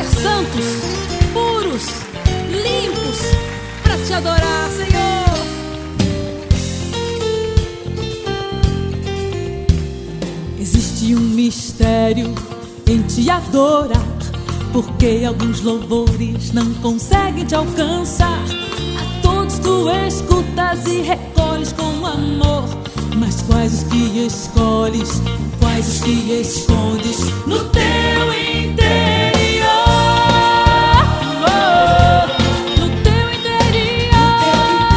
ser santos, puros, limpos, para te adorar, Senhor. Existe um mistério em te adorar, porque alguns louvores não conseguem te alcançar. A todos tu escutas e recolhes com amor, mas quais os que escolhes, quais os que escondes no teu interior? Oh, no teu interior.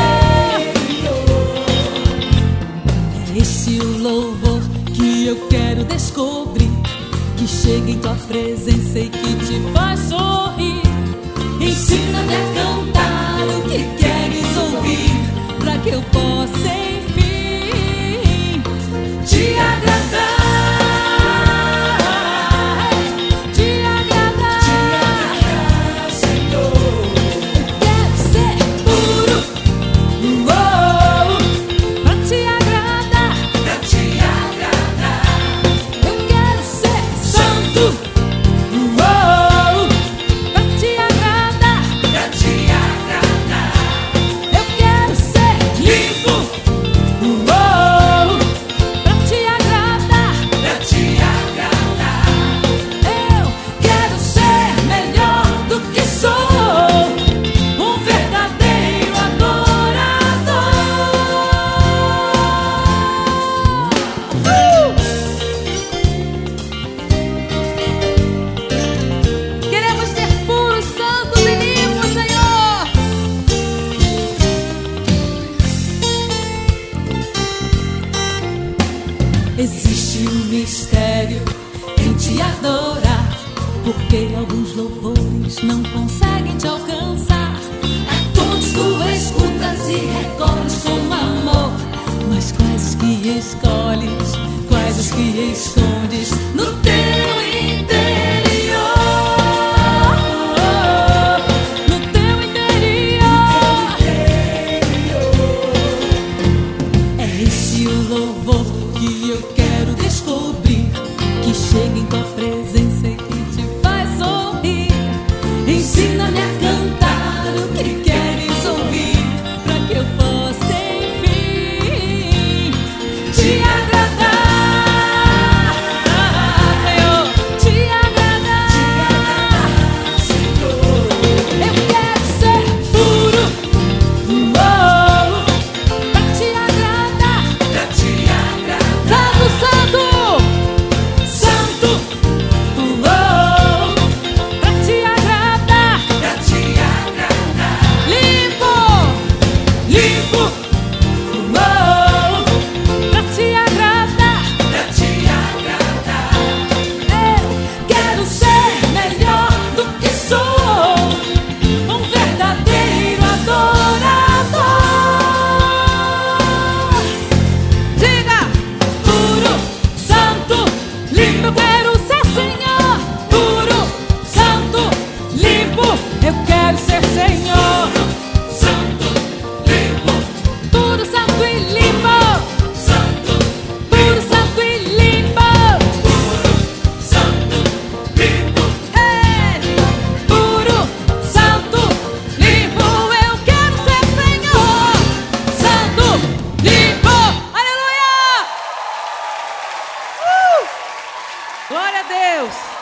É esse o louvor que eu quero descobrir, que chega em tua presença e que te faz sorrir. Ensina-me a cantar o que queres ouvir, pra que eu possa enfim te agradar. Te agradar, Senhor. Eu quero ser puro, pra te agradar, pra te agradar. Eu quero ser santo, pra te agradar, pra te agradar. Eu quero ser limpo, pra te agradar, pra te agradar. Eu quero ser melhor do que sou, um verdadeiro adorador. Queremos ser puros, santos e limpos, Senhor. Existe um mistério em te adorar, porque alguns louvores não conseguem te alcançar. A todos tu escutas e recolhes com amor, mas quais os que escolhes, quais os que escondes no teu interior? No teu interior. É esse o louvor que eu quero descobrir, que chega em tua presença e que te faz sorrir. Ensina-me a cantar o que queres ouvir, pra que eu possa enfim te agradar, Senhor. Te agradar, Senhor. Eu quero ser puro, pra te agradar, pra te agradar. Santo, santo, pra te agradar, pra te agradar. Limpo, limpo, pra te agradar, pra te agradar. Eu quero ser melhor do que sou, um verdadeiro adorador. Diga: puro, santo, limpo. Eu quero ser, Senhor. Puro, santo, limpo. Eu quero ser, Senhor. Santo, limpo. Puro, santo e limpo. Santo, puro, santo e limpo. Puro, santo, limpo. Puro, santo, limpo. Eu quero ser, Senhor. Santo, limpo. Aleluia! Glória a Deus.